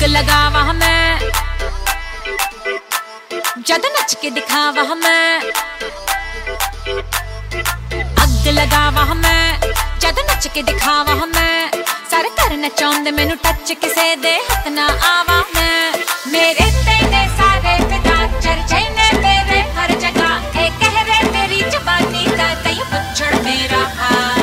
लगावा मैं जद नच के दिखावा मैं, अग लगावा मैं जद नच के दिखावा मैं। सारे करना चाहते मैनू टच किसे दे हथ ना आवा मैं। मेरे तेरे सारे फिदा चर्चे ने मेरे हर जगह, ए कह रहे मेरी जवानी का तई पुछड़ मेरा हाल।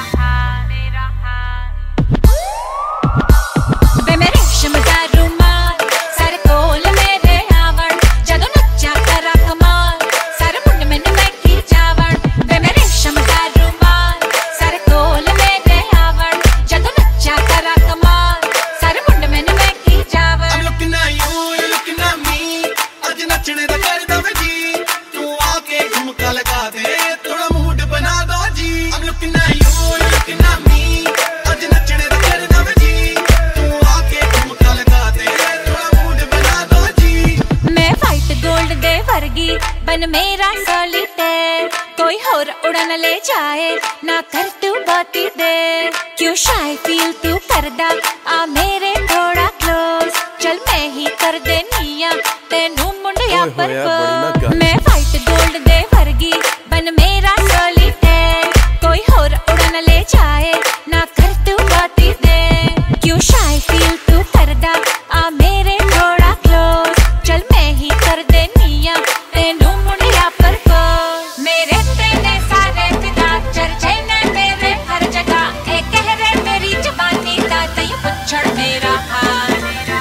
वे मेरे रेशम दा रुमाल सर कोल मेरे आवण, जदों नचा करा कमाल सर मुंड मैनू मैं की जावण। वे मेरे रेशम दा रुमाल सर कोल मेरे आवण, जदों नचा करा कमाल सर मुंड मैनू मैं की जावण। I'm looking at you, you're looking at me, आज नचने दा करदा वे जी, तू आके झुमका लगा दे थोड़ा मूड बना दो जी। I'm looking at you, you're looking at me, आज नचने दा करदा वे जी, तू आके झुमका लगा दे थोड़ा मूड बना दो जी। मैं वाइट गोल्ड दे वर्गी बन मेरा सॉलिटेयर, कोई होर उड़न ले जाए ना कर तू बाती दे। क्यों शाय फील तू करदा आ मेरे थोड़ा क्लोज, चल मैं ही कर देनिया तेनू मुंडिया पर पोज। मैं वाइट गोल्ड दे वर्गी बन मेरा सॉलिटेयर, कोई होर उड़न ले जाए ना कर तू बाती दे। क्यों शाय फील तू करदा आ मेरे थोड़ा क्लोज, चल मैं ही कर देनिया तेनू मुंडिया पर पोज। मेरे तेरे सारे फिदा चर्चे ने मेरे हर जगह, ए कह रहे मेरी जवानी का तई पुछड़ मेरा हाल।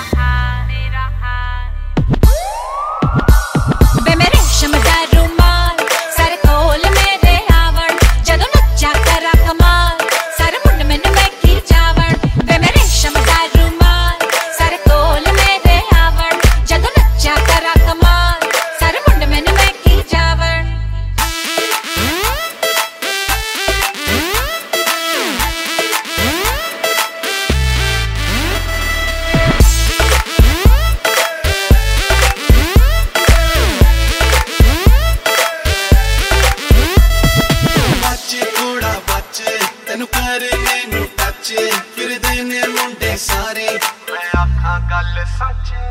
वे मेरे रेशम दा रुमाल सर कोल मेरे आवण, जदों नचा करा कमाल सर मुंड मैनू मैं की जावण। वे मेरे रेशम दा रुमाल सर कोल मेरे आवण, जदों नचा करा कमाल सर मुंड मैनू मैं की जावण। बच थोड़ा बच तेनू करने नू टच, फिर देने मुंडे सारे मैं आखां गल सच।